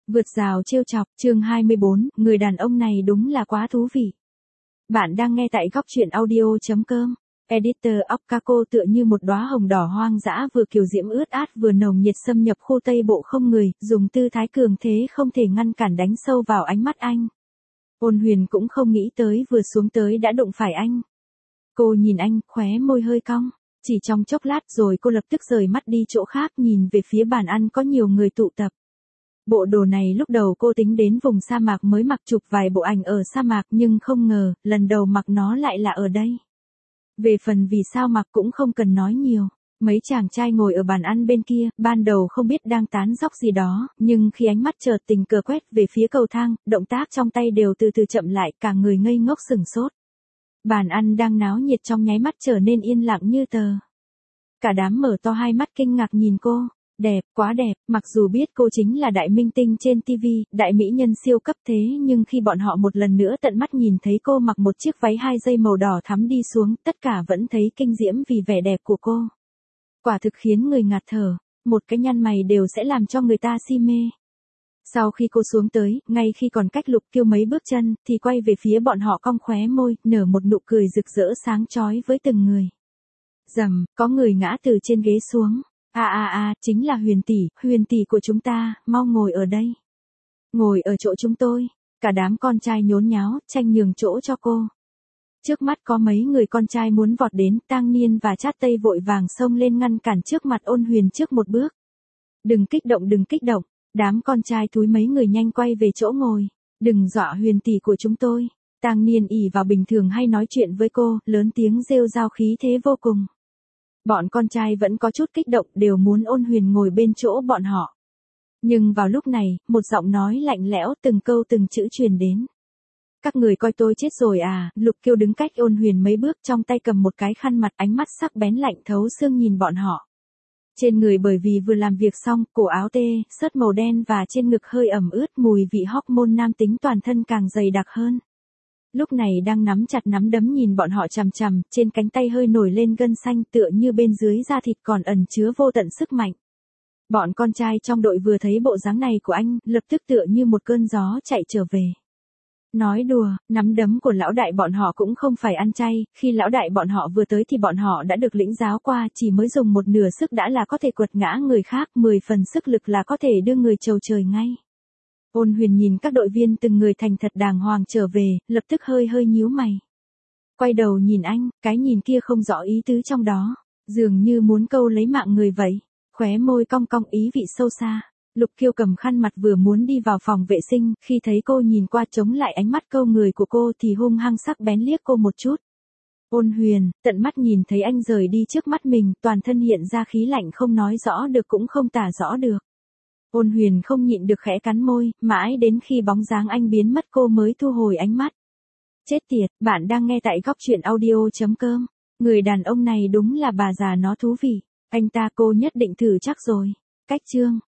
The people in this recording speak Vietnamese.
Vượt rào trêu chọc, chương 24, người đàn ông này đúng là quá thú vị. Bạn đang nghe tại góc truyện audio.com. Editor Okako tựa như một đóa hồng đỏ hoang dã vừa kiều diễm ướt át vừa nồng nhiệt xâm nhập khu Tây Bộ không người, dùng tư thái cường thế không thể ngăn cản đánh sâu vào ánh mắt anh. Ôn Huyền cũng không nghĩ tới vừa xuống tới đã đụng phải anh. Cô nhìn anh, khóe môi hơi cong. Chỉ trong chốc lát rồi cô lập tức rời mắt đi chỗ khác nhìn về phía bàn ăn có nhiều người tụ tập. Bộ đồ này lúc đầu cô tính đến vùng sa mạc mới mặc chụp vài bộ ảnh ở sa mạc nhưng không ngờ, lần đầu mặc nó lại là ở đây. Về phần vì sao mặc cũng không cần nói nhiều. Mấy chàng trai ngồi ở bàn ăn bên kia, ban đầu không biết đang tán dóc gì đó, nhưng khi ánh mắt chợt tình cờ quét về phía cầu thang, động tác trong tay đều từ từ chậm lại, cả người ngây ngốc sửng sốt. Bàn ăn đang náo nhiệt trong nháy mắt trở nên yên lặng như tờ. Cả đám mở to hai mắt kinh ngạc nhìn cô. Đẹp, quá đẹp, mặc dù biết cô chính là đại minh tinh trên TV, đại mỹ nhân siêu cấp thế nhưng khi bọn họ một lần nữa tận mắt nhìn thấy cô mặc một chiếc váy 2 dây màu đỏ thắm đi xuống, tất cả vẫn thấy kinh diễm vì vẻ đẹp của cô. Quả thực khiến người ngạt thở, một cái nhăn mày đều sẽ làm cho người ta si mê. Sau khi cô xuống tới, ngay khi còn cách Lục Kiêu mấy bước chân, thì quay về phía bọn họ cong khóe môi, nở một nụ cười rực rỡ sáng chói với từng người. Rầm, có người ngã từ trên ghế xuống. Chính là Huyền tỷ của chúng ta, mau ngồi ở đây. Ngồi ở chỗ chúng tôi. Cả đám con trai nhốn nháo, tranh nhường chỗ cho cô. Trước mắt có mấy người con trai muốn vọt đến, Tang Niên và Chát Tây vội vàng xông lên ngăn cản trước mặt Ôn Huyền trước một bước. Đừng kích động, đám con trai túi mấy người nhanh quay về chỗ ngồi. Đừng dọa Huyền tỷ của chúng tôi. Tang Niên ỷ vào bình thường hay nói chuyện với cô, lớn tiếng rêu rao khí thế vô cùng. Bọn con trai vẫn có chút kích động đều muốn Ôn Huyền ngồi bên chỗ bọn họ. Nhưng vào lúc này, một giọng nói lạnh lẽo từng câu từng chữ truyền đến. Các người coi tôi chết rồi à, Lục Kiêu đứng cách Ôn Huyền mấy bước trong tay cầm một cái khăn mặt ánh mắt sắc bén lạnh thấu xương nhìn bọn họ. Trên người bởi vì vừa làm việc xong, cổ áo tê, sớt màu đen và trên ngực hơi ẩm ướt mùi vị hormone nam tính toàn thân càng dày đặc hơn. Lúc này đang nắm chặt nắm đấm nhìn bọn họ chằm chằm, trên cánh tay hơi nổi lên gân xanh tựa như bên dưới da thịt còn ẩn chứa vô tận sức mạnh. Bọn con trai trong đội vừa thấy bộ dáng này của anh, lập tức tựa như một cơn gió chạy trở về. Nói đùa, nắm đấm của lão đại bọn họ cũng không phải ăn chay, khi lão đại bọn họ vừa tới thì bọn họ đã được lĩnh giáo qua, chỉ mới dùng một nửa sức đã là có thể quật ngã người khác, 10 phần sức lực là có thể đưa người chầu trời ngay. Ôn Huyền nhìn các đội viên từng người thành thật đàng hoàng trở về, lập tức hơi nhíu mày. Quay đầu nhìn anh, cái nhìn kia không rõ ý tứ trong đó, dường như muốn câu lấy mạng người vậy. Khóe môi cong cong ý vị sâu xa. Lục Kiêu cầm khăn mặt vừa muốn đi vào phòng vệ sinh, khi thấy cô nhìn qua chống lại ánh mắt câu người của cô thì hung hăng sắc bén liếc cô một chút. Ôn Huyền, tận mắt nhìn thấy anh rời đi trước mắt mình, toàn thân hiện ra khí lạnh không nói rõ được cũng không tả rõ được. Ôn Huyền không nhịn được khẽ cắn môi, mãi đến khi bóng dáng anh biến mất cô mới thu hồi ánh mắt. Chết tiệt, bạn đang nghe tại góc truyện audio.com. Người đàn ông này đúng là bà già nó thú vị. Anh ta cô nhất định thử chắc rồi. Cách chương.